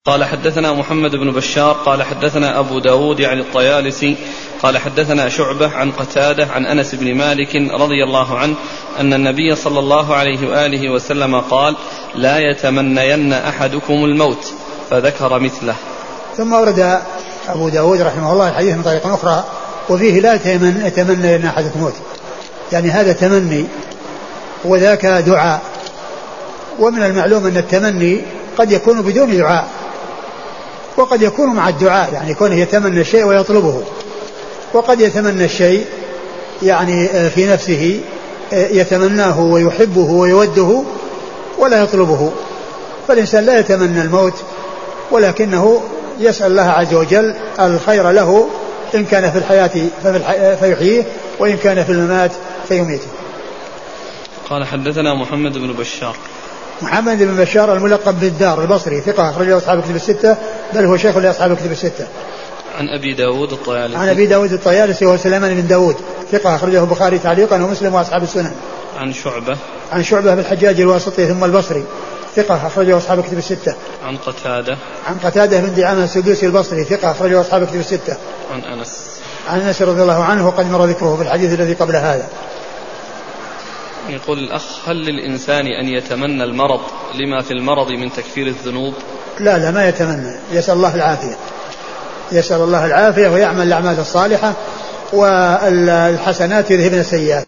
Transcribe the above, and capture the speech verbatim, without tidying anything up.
قال حدثنا محمد بن بشار قال حدثنا أبو داود يعني الطيالسي قال حدثنا شعبة عن قتادة عن أنس بن مالك رضي الله عنه أن النبي صلى الله عليه وآله وسلم قال لا يتمنين أحدكم الموت، فذكر مثله. ثم ورد أبو داود رحمه الله الحديث من طريق أخرى وفيه لا يتمنين أحدكم الموت، يعني هذا تمني وذاك دعاء. ومن المعلوم أن التمني قد يكون بدون دعاء وقد يكون مع الدعاء، يعني يكون يتمنى الشيء ويطلبه، وقد يتمنى الشيء يعني في نفسه يتمناه ويحبه ويوده ولا يطلبه. فالإنسان لا يتمنى الموت ولكنه يسأل الله عز وجل الخير له، إن كان في الحياة فيحييه وإن كان في الممات فيميته. قال حدثنا محمد بن بشار محمد بن بشار الملقب بالدار البصري ثقة أخرجه أصحاب الكتب الستة، بل هو شيخ لأصحاب الكتب الستة. عن أبي داود الطيالسي عن أبي داود الطيالسي وهو سليمان بن داود ثقة أخرجه البخاري تعليقا ومسلم وأصحاب السنن. عن شعبة عن شعبة بالحجاج الواسطي ثم البصري ثقة أخرجه أصحاب الكتب الستة. عن قتادة عن قتادة بن دعامة السدوسي البصري ثقة أخرجه أصحاب الكتب الستة. عن أنس عن أنس رضي الله عنه وقد مر ذكره في الحديث الذي قبل هذا. يقول الأخ هل للإنسان أن يتمنى المرض لما في المرض من تكفير الذنوب؟ لا لا ما يتمنى، يسأل الله العافية، يسأل الله العافية ويعمل الأعمال الصالحة والحسنات يذهبن السيئات.